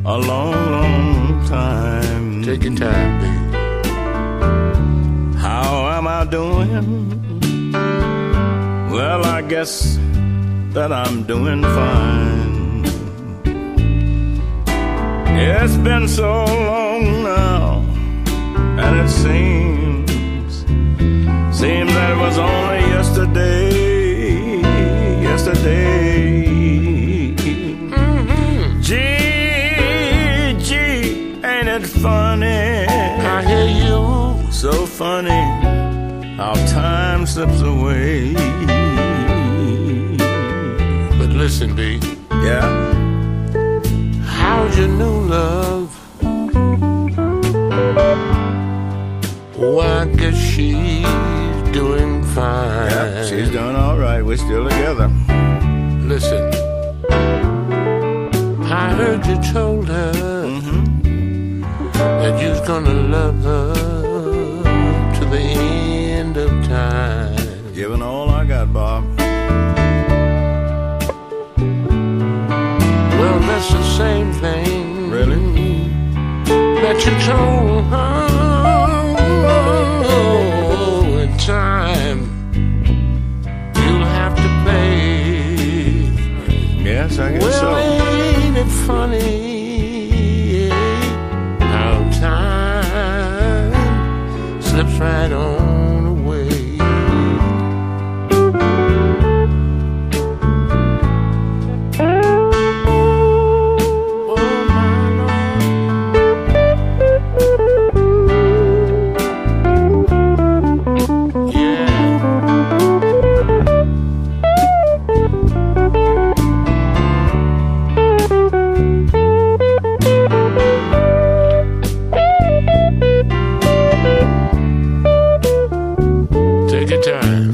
a long, long time. Take your time, baby. How am I doing? Well, I guess that I'm doing fine. It's been so long now, and it seems that it was only yesterday. Gee, ain't it funny? I hear you. So funny how time slips away. But listen, B. Yeah? How's your new love? Oh, I guess she's doing fine. Yeah, she's doing all right. We're still together. Listen, I heard you told her that you was gonna love her to the end of time. Giving all I got, Bob. Well, that's the same thing. Really? That you told her in time. You'll have to pay. Yes, I guess Well, so. ain't it funny how time slips right on away? Oh, my Lord. Yeah. Take your time.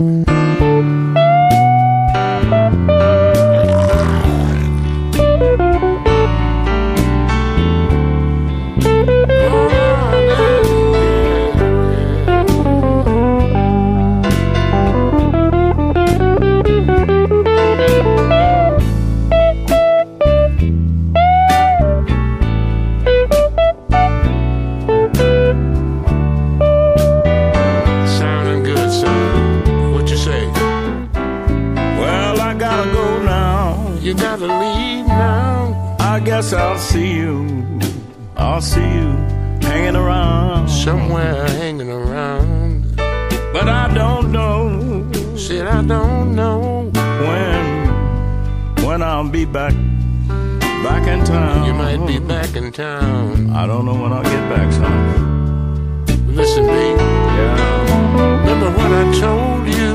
Sounding good, son. What you say? Well, I gotta go now. You gotta leave now. I guess I'll see you. I'll see you hanging around. Somewhere hanging around. But I don't know Said I don't know. when I'll be back in town. You might be back in town. I don't know when I'll get back, son. Listen, B. Yeah. Remember what I told you?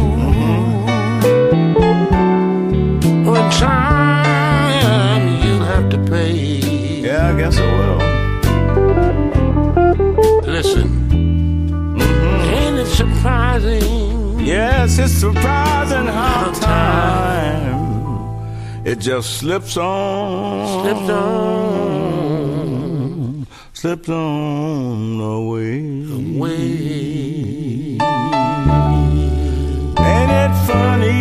One time you'll have to pay. Yeah, I guess I will. Listen, ain't it surprising? Yes, it's surprising how time it just slips on. Slips on away. Away. Ain't it funny